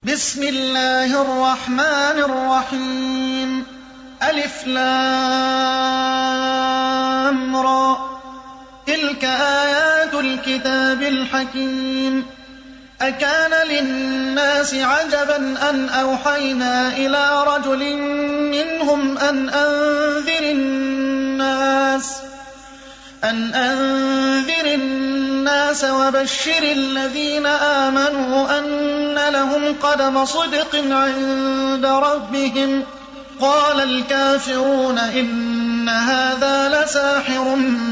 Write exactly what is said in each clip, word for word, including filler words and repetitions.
بسم الله الرحمن الرحيم ألف لام را تلك آيات الكتاب الحكيم أكان للناس عجبا أن أوحينا إلى رجل منهم أن أنذر الناس أن أنذر الناس وبشر الذين آمنوا أن لهم قدم صدق عند ربهم قال الكافرون إن هذا لساحر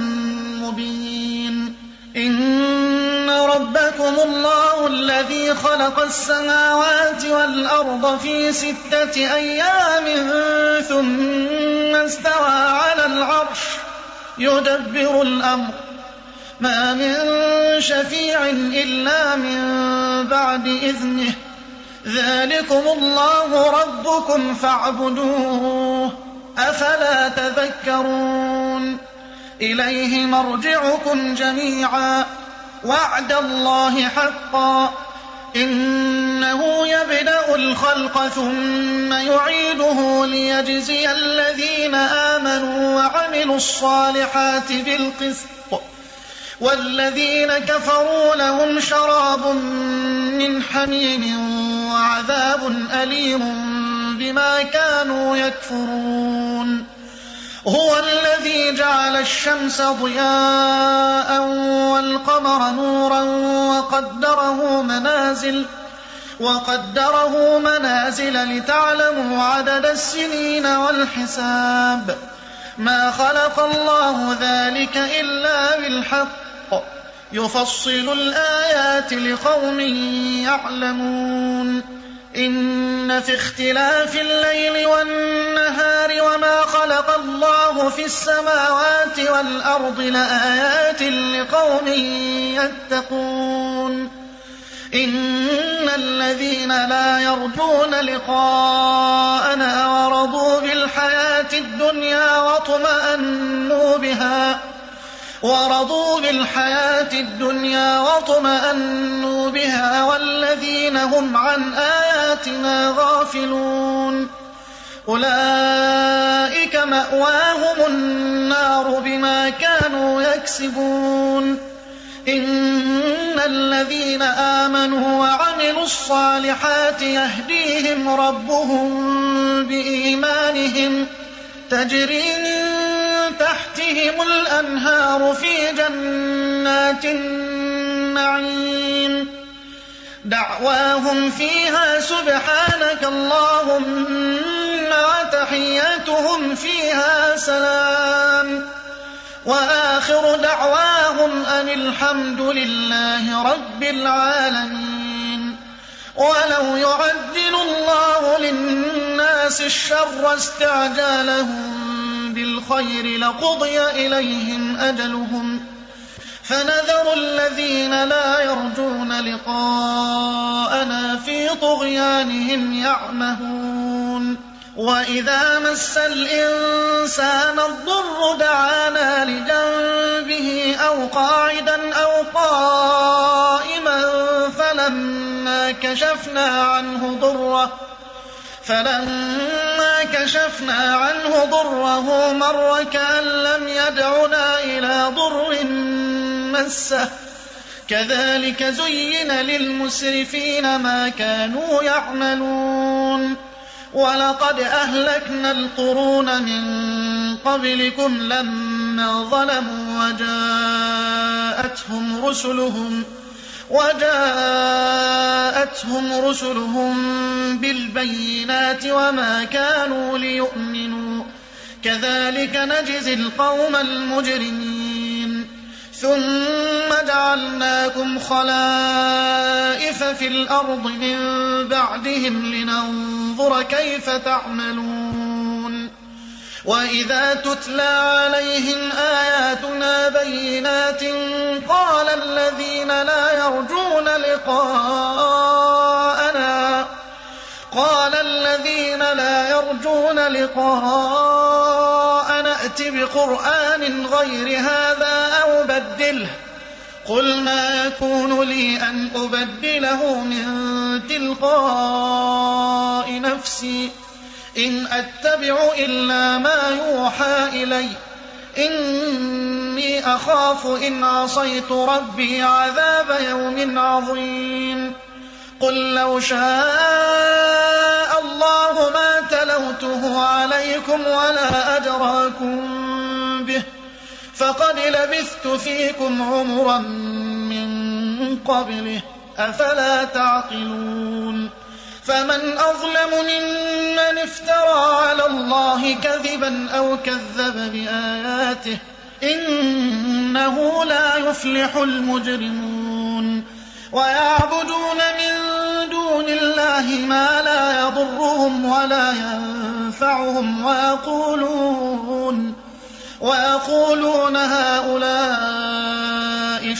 مبين إن ربكم الله الذي خلق السماوات والأرض في ستة أيام ثم استوى على العرش يدبر الأمر ما من شفيع إلا من بعد إذنه ذلكم الله ربكم فاعبدوه أفلا تذكرون إليه مرجعكم جميعا وعد الله حقا إنه يبدأ الخلق ثم يعيده ليجزي الذين آمنوا وعملوا الصالحات بالقسط والذين كفروا لهم شراب من حميم وعذاب أليم بما كانوا يكفرون هو الذي جعل الشمس ضياء والقمر نورا وقدره منازل وقدره منازل لتعلموا عدد السنين والحساب ما خلق الله ذلك إلا بالحق يفصل الآيات لقوم يعلمون إن في اختلاف الليل والنهار وما خلق الله في السماوات والأرض لآيات لقوم يتقون إن الذين لا يرجون لقاءنا ورضوا بالحياة الدنيا واطمأنوا بها ورضوا بالحياة الدنيا واطمأنوا بها والذين هم عن آياتنا غافلون أولئك مأواهم النار بما كانوا يكسبون إن الذين آمنوا وعملوا الصالحات يهديهم ربهم بإيمانهم تجري من تحتهم الأنهار في جنات النعيم دعواهم فيها سبحانك اللهم وتحياتهم فيها سلام وآخر دعواهم أن الحمد لله رب العالمين ولو يعجل الله للناس الشر استعجالهم بالخير لقضي إليهم أجلهم فنذر الذين لا يرجون لقاءنا في طغيانهم يعمهون وإذا مس الإنسان الضر دعانا لجنبه أو قاعدا أو قائما فلما كشفنا عنه ضره فلما كشفنا عنه ضره مر كأن لم يدعنا إلى ضر مسه كذلك زين للمسرفين ما كانوا يعملون ولقد أهلكنا القرون من قبلكم لما ظلموا وجاءتهم رسلهم وجاءتهم رسلهم بالبينات وما كانوا ليؤمنوا كذلك نجزي القوم المجرمين ثم جعلناكم خلائف في الأرض من بعدهم لننظر كيف تعملون وإذا تتلى عليهم آياتنا بينات قال الذين لا يرجون لقاءنا قال الذين لا يرجون لقاءنا ائت بقرآن غير هذا أو بدله قل ما يكون لي أن أبدله من تلقاء نفسي إن أتبع إلا ما يوحى إلي إني أخاف إن عصيت ربي عذاب يوم عظيم قل لو شاء الله ما تلوته عليكم ولا أدراكم به فقد لبثت فيكم عمرا من قبله أفلا تعقلون فمن أظلم ممن افترى على الله كذبا أو كذب بآياته إنه لا يفلح المجرمون ويعبدون من دون الله ما لا يضرهم ولا ينفعهم ويقولون ويقولون هؤلاء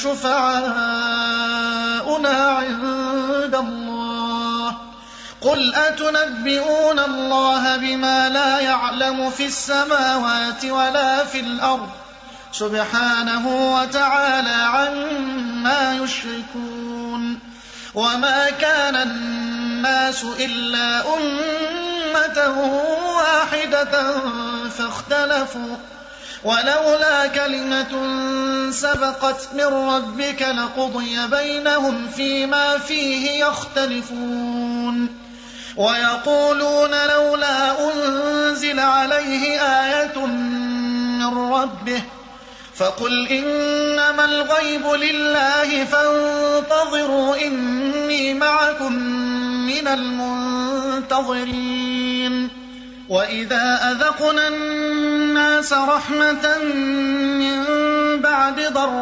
شفعاؤنا عند الله قل أتنبئون الله بما لا يعلم في السماوات ولا في الأرض سبحانه وتعالى عما يشركون وما كان الناس إلا أمة واحدة فاختلفوا ولولا كلمة سبقت من ربك لقضي بينهم فيما فيه يختلفون ويقولون لولا أنزل عليه آية من ربه فقل إنما الغيب لله فانتظروا إني معكم من المنتظرين وإذا أذقنا الناس رحمة من بعد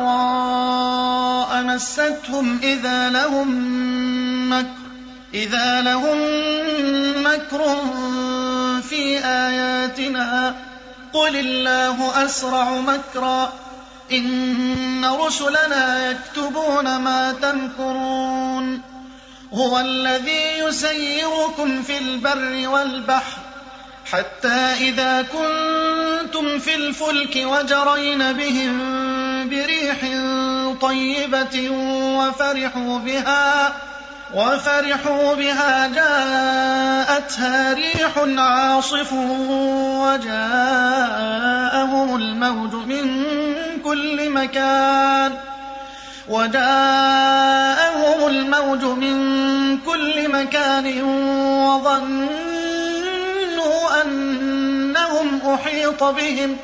ضراء مستهم إذا لهم مكر إذا لهم مكر في آياتنا قل الله أسرع مكرا إن رسلنا يكتبون ما تمكرون هو الذي يسيركم في البر والبحر حتى إذا كنتم في الفلك وجرين بهم بريح طيبة وفرحوا بها وفرحوا بها جاءتها ريح عاصف وجاءهم الموج من كل مكان وجاءهم الموج من كل مكان وظنوا أنهم أحيط بهم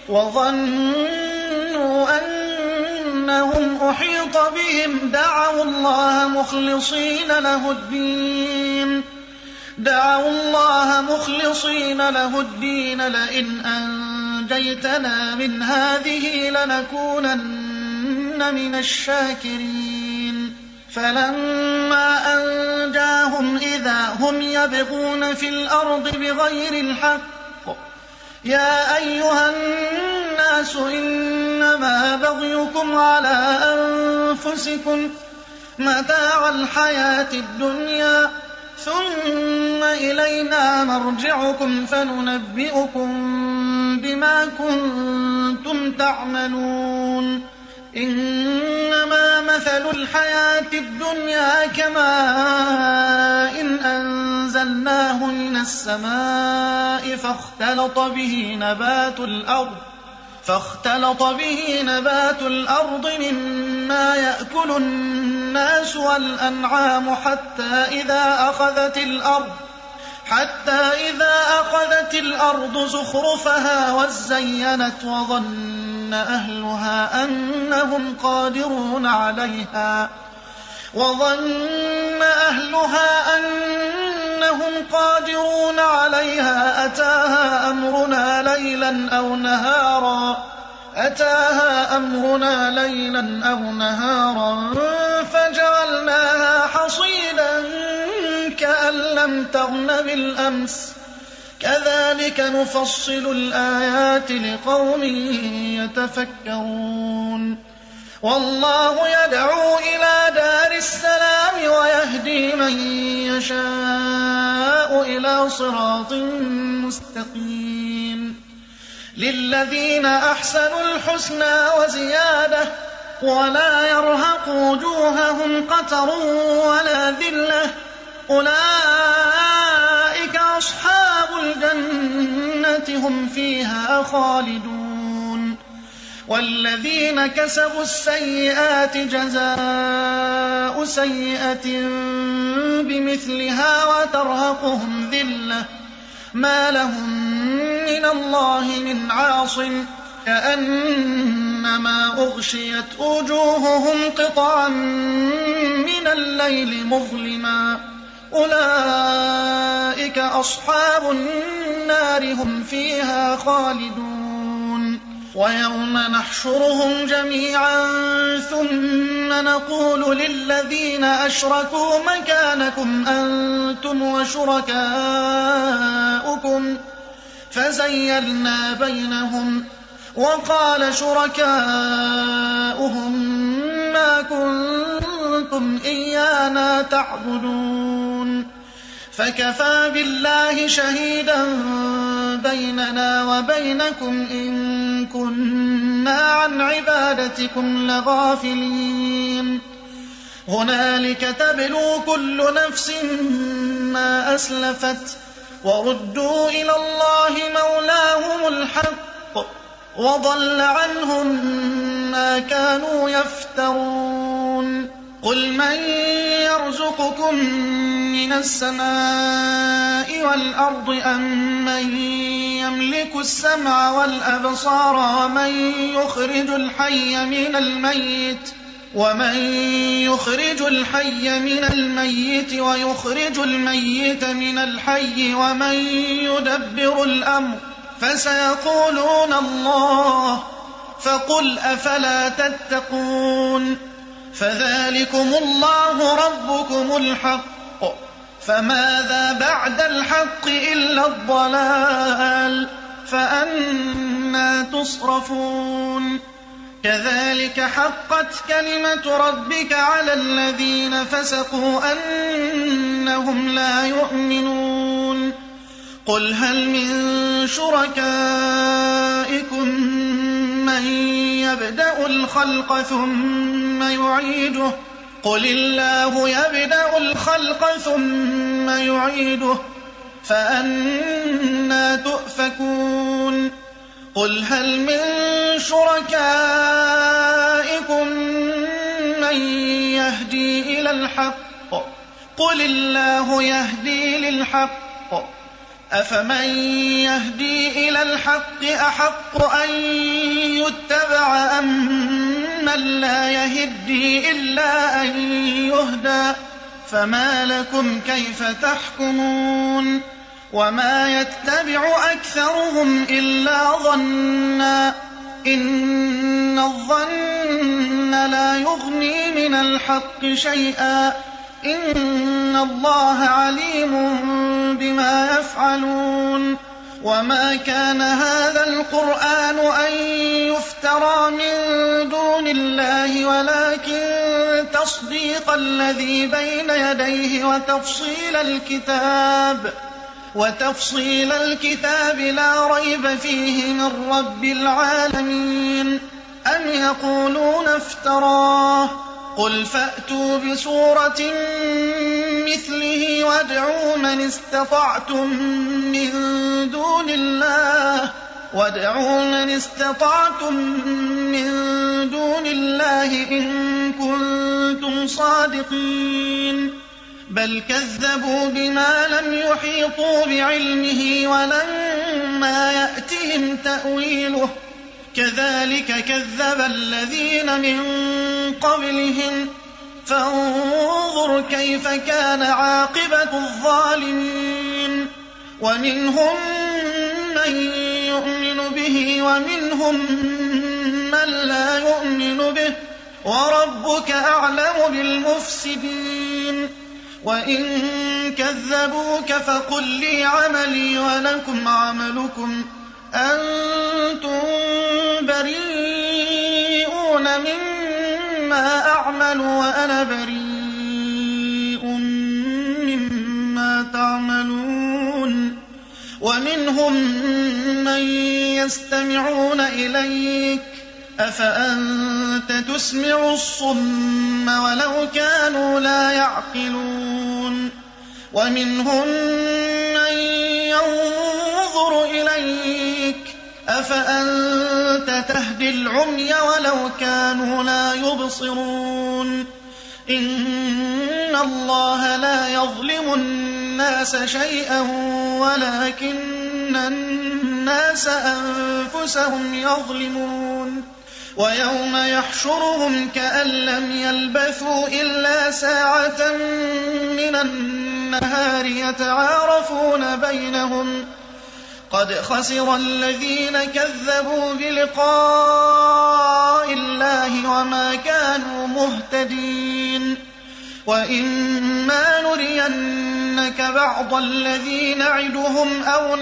وظنوا أنهم أحيط بهم دعوا الله مخلصين له الدين دعوا الله مخلصين له الدين لئن أنجيتنا من هذه لنكونن من الشاكرين فلما أنجاهم إذا هم يبغون في الأرض بغير الحق يا أيها الناس إنما بغيكم على أنفسكم متاع الحياة الدنيا ثم إلينا مرجعكم فننبئكم بما كنتم تعملون إنما مثل الحياة الدنيا كماء إن أنزلناه من السماء فاختلط به نبات الأرض فاختلط به نبات الأرض مما يأكل الناس والأنعام حتى إذا أخذت الأرض حتى إذا أخذت الأرض زخرفها وزينت وظن أهلها أنهم قادرون عليها وظن أهلها أنهم قادرون عليها أتاها أمرنا ليلا أو نهارا أتاها أمرنا ليلا أو نهارا فجعلناها حصيدا كأن لم تغن بالأمس كذلك نفصل الآيات لقوم يتفكرون والله يدعو إلى دار السلام ويهدي من يشاء إلى صراط مستقيم للذين أحسنوا الحسنى وزيادة ولا يرهق وجوههم قتر ولا ذلة أولئك أصحاب الجنة هم فيها خالدون والذين كسبوا السيئات جزاء سيئة بمثلها وترهقهم ذلة ما لهم من الله من عاصم كأنما أغشيت وجوههم قطعا من الليل مظلما أولئك أصحاب النار هم فيها خالدون ويوم نحشرهم جميعا ثم نقول للذين أشركوا مكانكم أنتم وشركاؤكم فزيلنا بينهم وقال شركاؤهم ما كنتم إيانا تعبدون فكفى بالله شهيدا بيننا وبينكم إن كنا عن عبادتكم لغافلين هنالك تبلو كل نفس ما أسلفت وردوا إلى الله مولاهم الحق وضل عنهم ما كانوا يفترون قل من يرزقكم من السماء والأرض أم من يملك السمع والأبصار ومن يخرج الحي من الميت ومن يخرج الحي من الميت ويخرج الميت من الحي ومن يدبر الأمر فسيقولون الله فقل أفلا تتقون فذلكم الله ربكم الحق فماذا بعد الحق إلا الضلال فأنى تصرفون كذلك حقت كلمة ربك على الذين فسقوا أنهم لا يؤمنون قل هل من شركائكم من يبدأ الخلق ثم يعيده قل الله يبدأ الخلق ثم يعيده فأنى تؤفكون قل هل من شركائكم من يهدي إلى الحق قل الله يهدي للحق أفمن يهدي إلى الحق أحق أن يتبع أم من لا يهدي إلا أن يهدى فما لكم كيف تحكمون وما يتبع أكثرهم إلا ظنا إن الظن لا يغني من الحق شيئا إن الله عليم بما يفعلون وما كان هذا القرآن أن يفترى من دون الله ولكن تصديق الذي بين يديه وتفصيل الكتاب وتفصيل الكتاب لا ريب فيه من رب العالمين أم يقولون افتراه قل فأتوا بسورة مثله وادعوا من استطعتم من دون الله وادعوا من استطعتم من دون الله إن كنتم صادقين بل كذبوا بما لم يحيطوا بعلمه ولما يأتهم تأويله كذلك كذب الذين من قبلهم فانظر كيف كان عاقبة الظالمين ومنهم من يؤمن به ومنهم من لا يؤمن به وربك أعلم بالمفسدين وإن كذبوك فقل لي عملي ولكم عملكم أنتم بريئون مما أعمل وأنا بريء مما تعملون ومنهم من يستمعون إليك أفأنت تسمع الصم ولو كانوا لا يعقلون ومنهم من ينظر إليك أفأنت تهدي العمي ولو كانوا لا يبصرون إن الله لا يظلم الناس شيئا ولكن الناس أنفسهم يظلمون ويوم يحشرهم كأن لم يلبثوا إلا ساعة من النهار يتعارفون بينهم قد خسر الذين كذبوا بلقاء الله وما كانوا مهتدين وإما نرينك بعض الذي نعدهم أو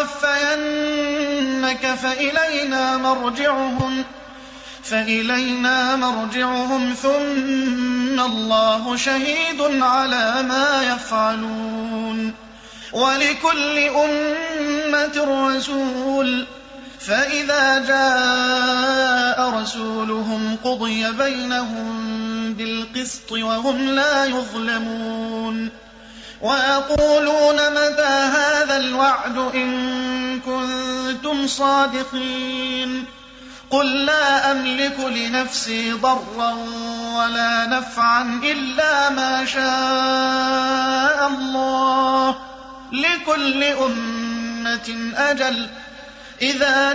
نتوفينك فإلينا مرجعهم فإلينا مرجعهم ثم الله شهيد على ما يفعلون ولكل أمة رسول فإذا جاء رسولهم قضي بينهم بالقسط وهم لا يظلمون ويقولون متى هذا الوعد إن كنتم صادقين قل لا أملك لنفسي ضرا ولا نفعا إلا ما شاء الله لكل أمة أجل إذا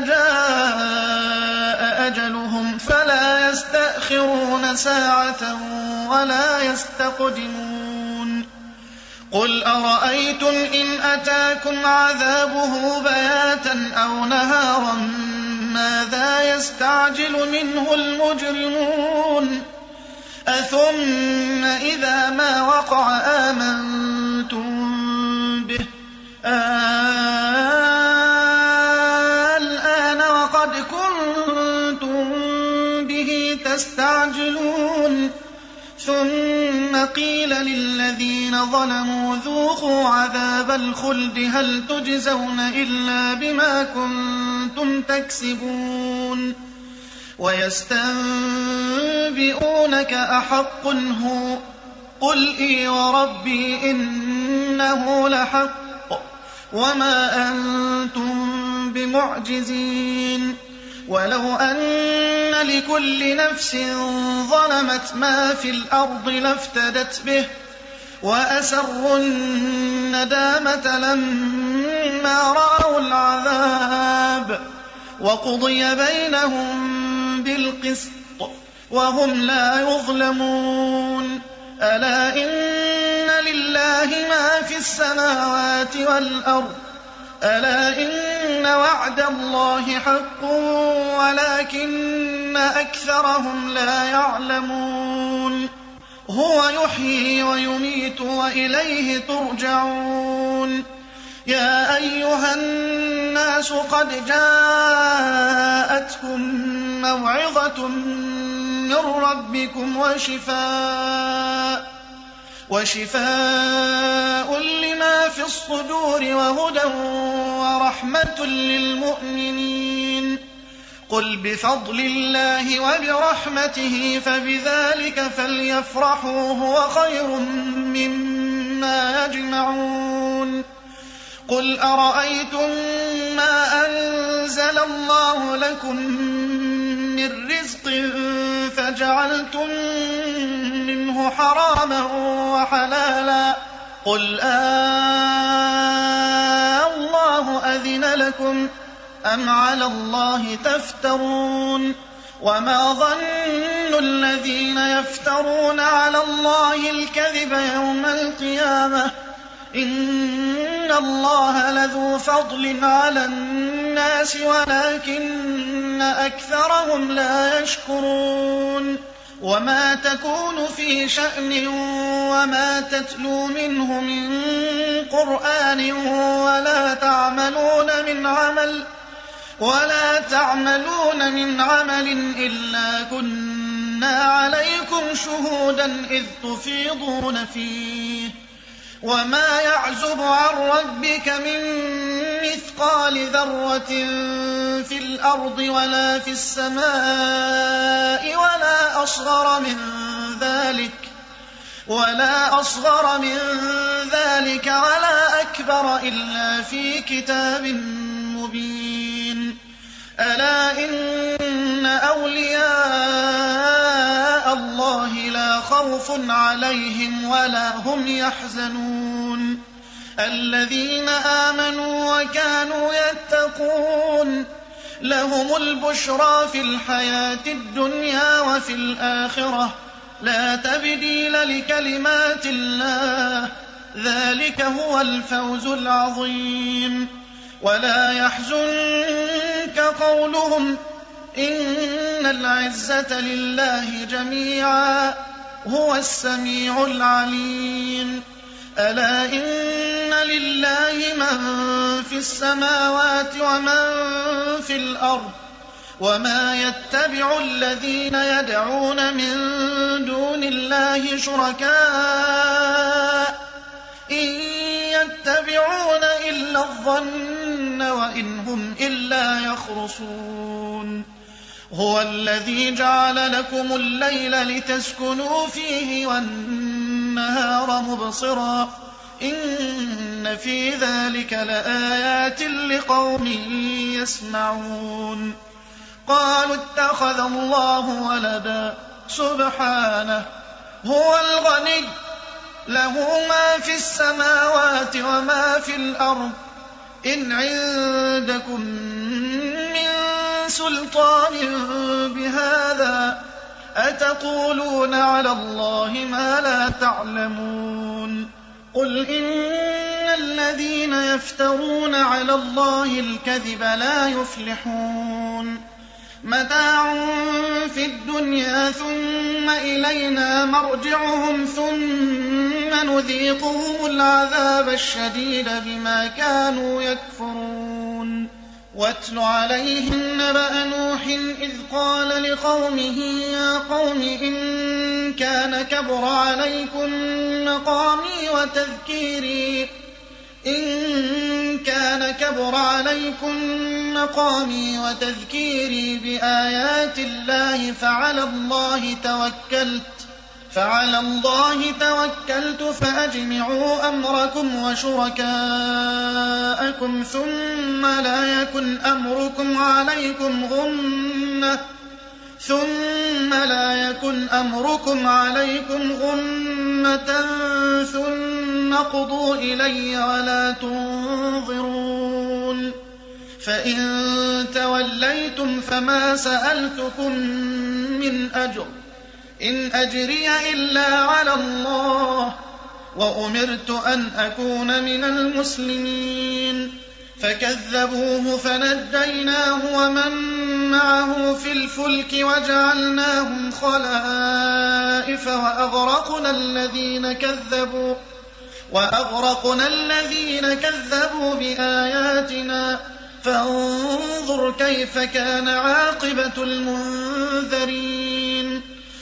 جاء أجلهم فلا يستأخرون ساعة ولا يستقدمون قل أرأيتم إن أتاكم عذابه بياتا أو نهارا ماذا يستعجل منه المجرمون أثم إذا ما وقع آمنتم به الآن وقد كنتم به تستعجلون ثم قيل للذين ظلموا ذوقوا عذاب الخلد هل تجزون إلا بما كنتم تكسبون ويستنبئونك أحق هو قل إي وربي إنه لحق وما أنتم بمعجزين ولو أن لكل نفس ظلمت ما في الأرض لافتدت به وأسروا الندامة لما رأوا العذاب وقضي بينهم بالقسط وهم لا يظلمون ألا إن لله ما في السماوات والأرض ألا إن وعد الله حق ولكن أكثرهم لا يعلمون هو يحيي ويميت وإليه ترجعون يا أيها الناس قد جاءتكم موعظة من ربكم وشفاء وشفاء لما في الصدور وهدى ورحمة للمؤمنين قل بفضل الله وبرحمته فبذلك فليفرحوا هو خير مما يجمعون قل أرأيتم ما أنزل الله لكم من رزق فجعلتم منه حراما وحلالا قل آه الله أذن لكم أم على الله تفترون وما ظن الذين يفترون على الله الكذب يوم القيامة إن الله لذو فضل على الناس ولكن أكثرهم لا يشكرون وما تكون في شأن وما تتلو منه من قرآن ولا تعملون من عمل ولا تعملون من عمل إلا كنا عليكم شهودا إذ تفيضون فيه وما يعزب عن ربك من مثقال ذرة في الأرض ولا في السماء ولا أصغر من ذلك ولا أصغر من ذلك ولا أكبر إلا في كتاب مبين. ألا إن أولياء الله لا خوف عليهم ولا هم يحزنون الذين آمنوا وكانوا يتقون لهم البشرى في الحياة الدنيا وفي الآخرة لا تبديل لكلمات الله ذلك هو الفوز العظيم. ولا يحزنك قولهم إن العزة لله جميعا هو السميع العليم. ألا إن لله من في السماوات ومن في الأرض وما يتبع الذين يدعون من دون الله شركاء إن يتبعون إلا الظن وإن هم إلا يخرصون. هو الذي جعل لكم الليل لتسكنوا فيه والنهار مبصرا إن في ذلك لآيات لقوم يسمعون. قالوا اتخذ الله ولدا سبحانه هو الغني له ما في السماوات وما في الأرض إن عندكم من سلطان بهذا أتقولون على الله ما لا تعلمون. قل إن الذين يفترون على الله الكذب لا يفلحون متاع في الدنيا ثم إلينا مرجعهم ثم نذيقهم العذاب الشديد بما كانوا يكفرون. واتل عليهم نبأ نوح إذ قال لقومه يا قوم إن كان كبر عليكم مقامي وتذكيري إن كان كبر عليكم مقامي وتذكيري بآيات الله فعلى الله توكلت فعلى الله توكلت فأجمعوا أمركم وشركاءكم ثم لا يكن أمركم عليكم غمة ثم لا يكن أمركم عليكم غمة ثم قضوا إلي ولا تنظرون. فإن توليتم فما سألتكم من أجر إن أجري إلا على الله وأمرت أن أكون من المسلمين. فكذبوه فنجيناه ومن معه في الفلك وجعلناهم خلائف وأغرقنا الذين كذبوا وأغرقنا الذين كذبوا بآياتنا فانظر كيف كان عاقبة المنذرين.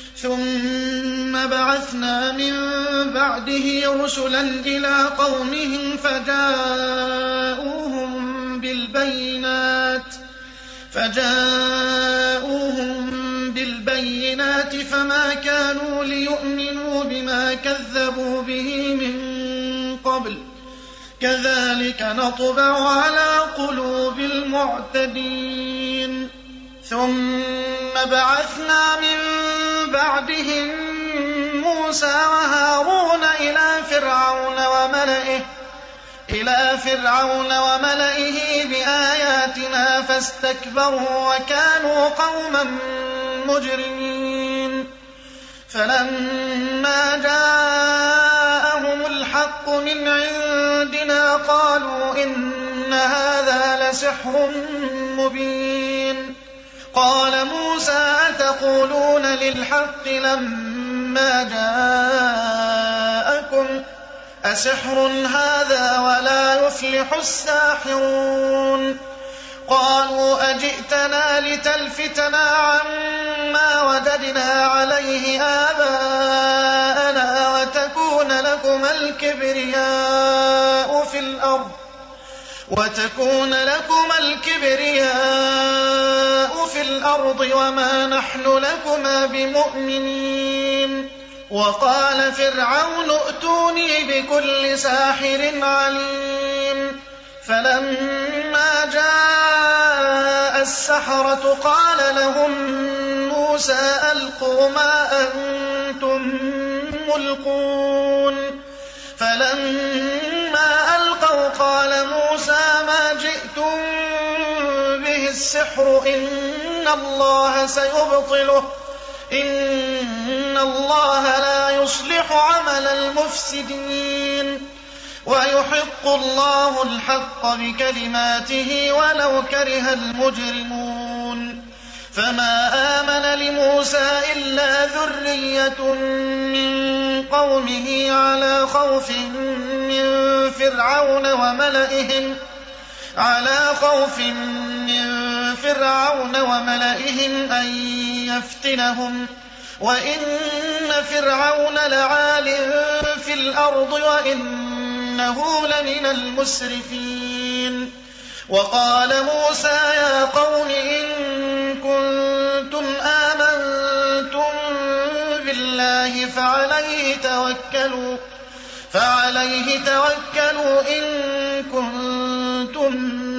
ثم بعثنا من بعده رسلا إلى قومهم فجاءوهم بالبينات فجاءوهم بالبينات فما كانوا ليؤمنوا بما كذبوا به من قبل كذلك نطبع على قلوب المعتدين. ثم بعثنا من بعدهم موسى وهارون إلى فرعون وملئه إلى فرعون وملئه بآياتنا فاستكبروا وكانوا قوما مجرمين. فلما جاءهم الحق من عندنا قالوا إن هذا لسحر مبين. قال موسى أتقولون للحق لما جاءكم أسحر هذا ولا يفلح الساحرون. قالوا أجئتنا لتلفتنا عما وجدنا عليه آباءنا وتكون لكما الكبرياء في الأرض وتكون لكما الكبرياء في الأرض وما نحن لكما بمؤمنين. وقال فرعون ائتوني بكل ساحر عليم. فلما جاء السحرة قال لهم موسى ألقوا ما أنتم ملقون. فلما ألقوا قال موسى ما جئتم به السحر إن الله سيبطله إن الله لا يصلح عمل المفسدين ويحق الله الحق بكلماته ولو كره المجرمون. فما آمن لموسى إلا ذرية من قومه على خوف من فرعون وملئهم على خوف من فرعون وملئهم أن يفتنهم وإن فرعون لعال في الأرض وإنه لمن المسرفين. وقال موسى يا قوم إن كنتم آمنتم بالله فعليه توكلوا فعليه توكلوا إن كنتم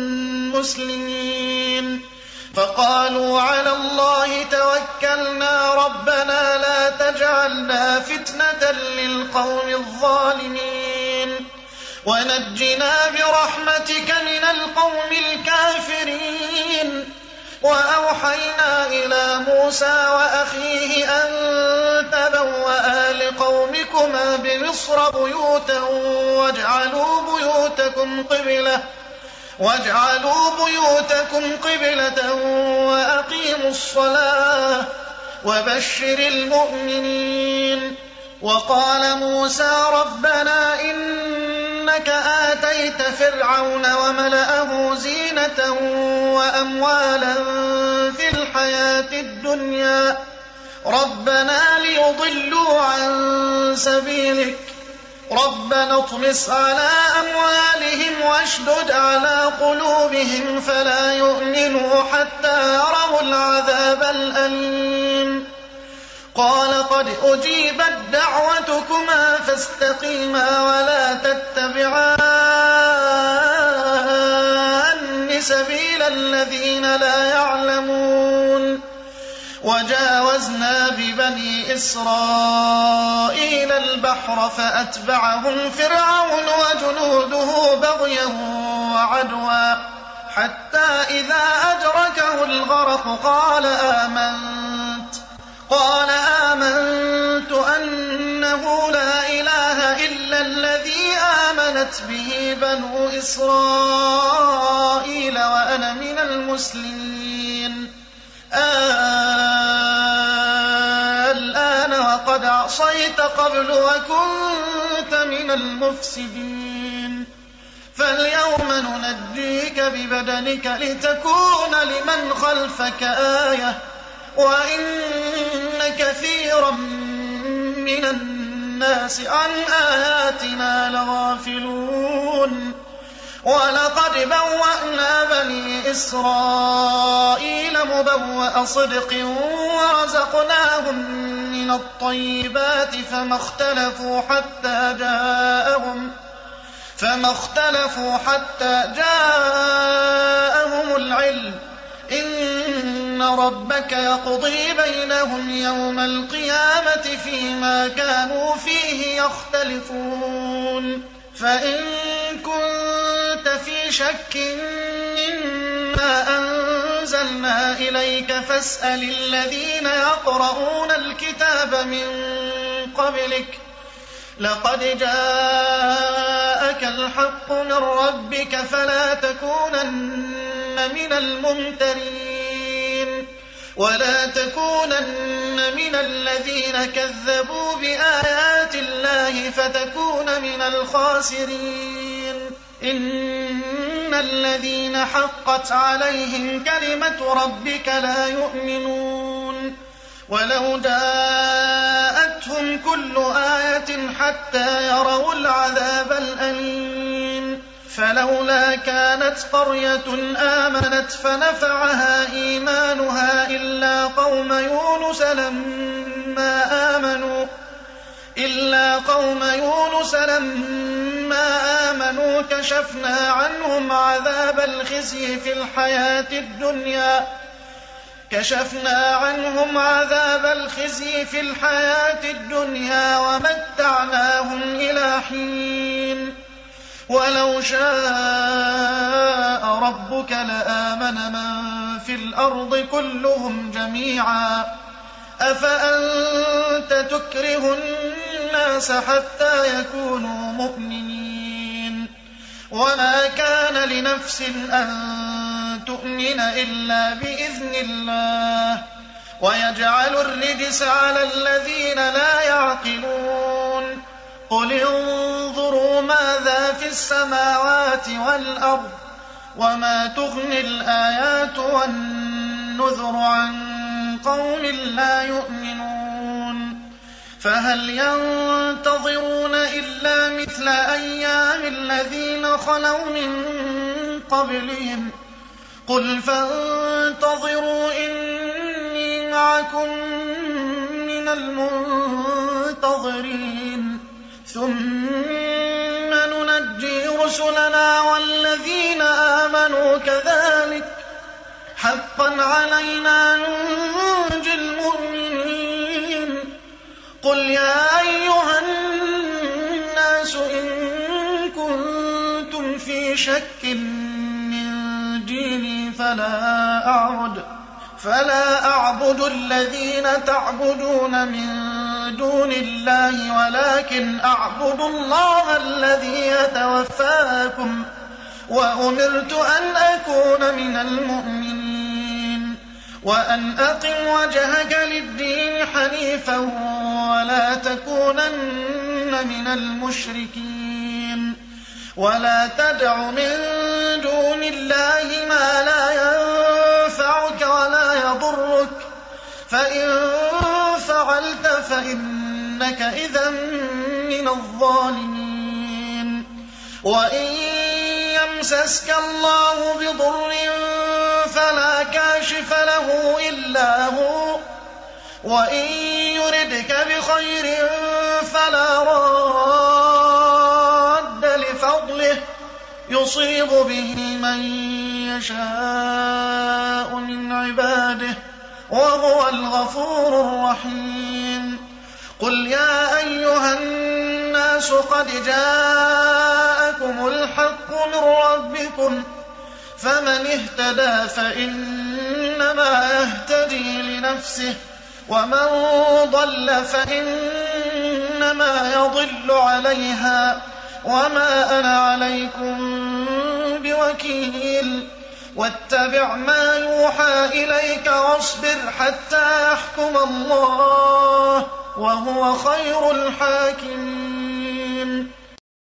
مسلمين. فقالوا على الله توكلنا ربنا لا تجعلنا فتنة للقوم الظالمين ونجنا برحمتك من القوم الكافرين. وأوحينا إلى موسى وأخيه أن تبوأ لقومكما بمصر بيوتا واجعلوا بيوتكم قبلة واجعلوا بيوتكم قبلة وأقيموا الصلاة وبشر المؤمنين. وقال موسى ربنا إنك آتيت فرعون وملأه زينة وأموالا في الحياة الدنيا ربنا ليضلوا عن سبيلك ربنا اطمس على أموالهم واشدد على قلوبهم فلا يؤمنوا حتى يروا العذاب الأليم. قال قد أجيبت دعوتكما فاستقيما ولا تتبعان سبيل الذين لا يعلمون. وجاوزنا ببني إسرائيل البحر فأتبعهم فرعون وجنوده بغيا وعدوا حتى إذا أدركه الغرق قال آمنت قال آمنت أنه لا إله إلا الذي آمنت به بنو إسرائيل وأنا من المسلمين. الآن وقد عصيت قبل وكنت من المفسدين فاليوم ننجيك ببدنك لتكون لمن خلفك آية وإن كثيرا من الناس عن آياتنا لغافلون. ولقد بوأنا بني إسرائيل مبوأ صدق ورزقناهم من الطيبات فما اختلفوا حتى جاءهم فما اختلفوا حتى جاءهم العلم إن ربك يقضي بينهم يوم القيامة فيما كانوا فيه يختلفون. فإن كنت في شك مما أنزلنا إليك فاسأل الذين يقرؤون الكتاب من قبلك لقد جاءك الحق من ربك فلا تكونن من الممترين ولا تكونن من الذين كذبوا بآيات الله فتكون من الخاسرين. إن الذين حقت عليهم كلمة ربك لا يؤمنون ولو جاءتهم كل آية حتى يروا العذاب الأليم فلولا كانت قرية آمنت فنفعها إيمانها إلا قوم يونس لما آمنوا إلا قوم يونس لما آمنوا كشفنا عنهم عذاب الخزي في الحياة الدنيا كشفنا عنهم عذاب الخزي في الحياة الدنيا ومتعناهم إلى حين ولو شاء ربك لآمن من في الأرض كلهم جميعا أفأنت تكره الناس حتى يكونوا مؤمنين وما كان لنفس أن تؤمن إلا بإذن الله ويجعل الرجس على الذين لا يعقلون قل انظروا ماذا في السماوات والأرض وما تغني الآيات والنذر عن قوم لا يؤمنون فهل ينتظرون إلا مثل أيام الذين خلوا من قبلهم قل فانتظروا إني معكم من المنتظرين ثم ننجي رسلنا والذين آمنوا كذلك حقا علينا ننجي المؤمنين قل يا أيها الناس إن كنتم في شك من ديني فلا أعبد فلا أعبد الذين تعبدون من دون الله ولكن أعبد الله الذي يتوفاكم وأمرت أن أكون من المؤمنين وأن أقم وجهك للدين حنيفا ولا تكونن من المشركين ولا تدع من دون الله ما لا ينفعك ولا يضرك فإن فعلت فإنك إذا من الظالمين وإن يمسسك الله بضر فلا كاشف له إلا هو وإن يردك بخير فلا راد لفضله يصيب به من يشاء من عباده وهو الغفور الرحيم قل يا أيها الناس قد جاءكم الحق من ربكم فمن اهتدى فإنما يهتدي لنفسه ومن ضل فإنما يضل عليها وما أنا عليكم بوكيل واتبع ما يوحى إليك واصبر حتى يحكم الله وهو خير الحاكمين